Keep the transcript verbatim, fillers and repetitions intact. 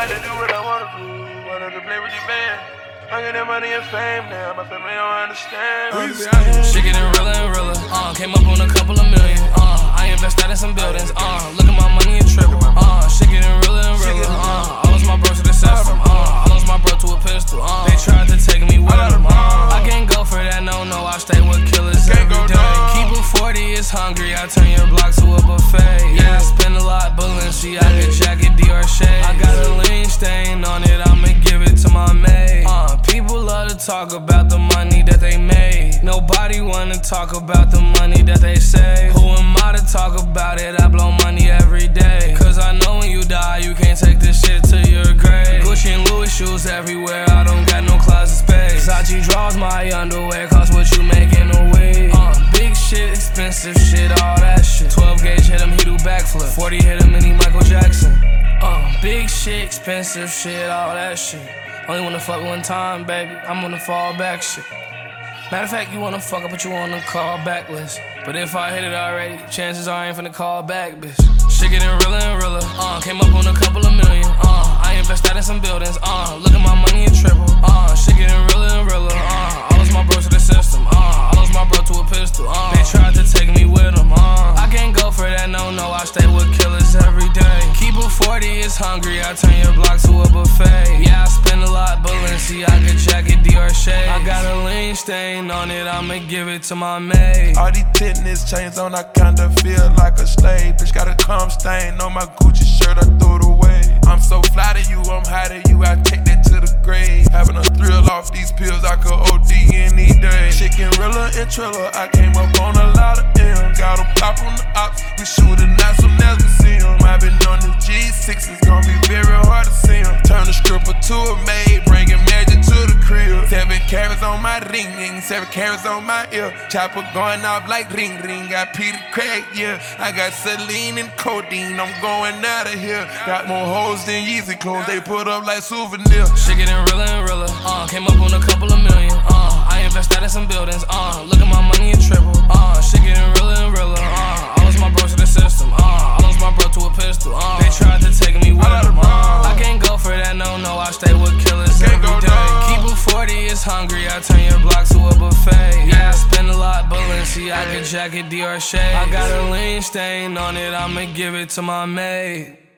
like to do what I wanna do. Wanted to play with your band. I get that money and fame now. My family don't understand. understand. Shit getting realer and realer. Uh, came up on a couple of million. Uh, I invested in some buildings. Uh, look at my money and triple. Uh, shit getting realer and realer. Uh, I lost my bro to the system. Uh, I lost my bro to a pistol. Uh, they tried to take me with them. Uh, I can't go for that. No, no. I stay with killers every day. Keep it forty, it's hungry. I turn your block to a buffet. Yeah, I spend a lot. Balenciaga jacket, Dior shade. I got a lean stain on it. I'ma give it to my maid. Uh, people love to talk about the money that they made. Nobody wanna talk about the money that they save. Who am I to talk about it? I blow money every day. Cause I know when you die, you can't take this shit to your grave. Gucci and Louis shoes everywhere, I don't got no closet space. Versace draws my underwear, cost what you make in a week. Uh, big shit, expensive shit, all that shit. twelve gauge hit him, he do backflip. forty hit him and he Michael Jackson. Uh, big shit, expensive shit, all that shit. Only wanna fuck one time, baby. I'm on the fall back shit. Matter of fact, you wanna fuck up, but you on the call back list. But if I hit it already, chances are I ain't finna call back, bitch. Shit getting realer and realer. Uh, came up on a couple of million. Uh, I invested in some buildings. Uh, look at my money and triple. Uh, shit getting realer and realer. Uh, I lost my bro to the system. Uh, I lost my bro to a pistol. Uh, they tried to take me with them. Uh, I can't go for that, no, no. I stay with killers every day. Keep it forty, it's hungry. I turn your block to a buffet. Yeah, I spend a lot. Balenciaga jacket, Dior shade. I got a lean stain on it. I'ma give it to my maid. All these tennis chains on, I kinda feel like a slave. Bitch got a cum stain on my Gucci shirt, I threw it away. I'm so fly to you, I'm high to you, I take that to the grave. Having a thrill off these pills, I could O D any day. Chicken realer and triller, I came up on a lot of M's. Got a pop on the ops, we shootin' at some never see 'em. I been on the G six, it's gonna be very hard to see 'em. Turn a stripper to a maid, bringing magic to the crib. Seven carats on my ring, ring, seven carats on my ear. Chopper going off like ring, ring. Got Peter Craig, yeah. I got Celine and codeine, I'm going out of here. Got more hoes than Yeezy clothes, they put up like souvenirs. Shit getting realer and realer. Uh, came up on a couple of million. Uh, I invested in some buildings. Uh, look at my money and triple. Uh, shit getting realer and realer. Uh, I lost my bro to the system. Uh, I lost my bro to a pistol. Uh, they tried to take me with them. Uh, I can't go for that, no, no. I stay with killers every day. Keep it forty, it's hungry. I turn your block to a buffet. Yeah, I spend a lot. Balenciaga jacket, Dior shade. I got a lean stain on it. I'ma give it to my maid.